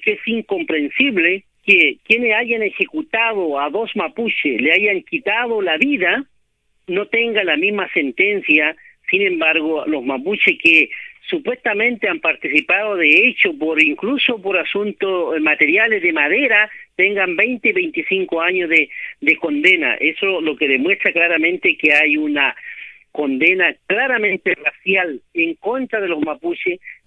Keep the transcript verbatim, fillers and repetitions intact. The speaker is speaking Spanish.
que es incomprensible que quienes hayan ejecutado a dos mapuches, le hayan quitado la vida, no tenga la misma sentencia. Sin embargo, los mapuches que supuestamente han participado de hecho, por incluso por asuntos materiales de madera, tengan veinte, veinticinco años de, de condena. Eso lo que demuestra claramente que hay una condena claramente racial en contra de los mapuches.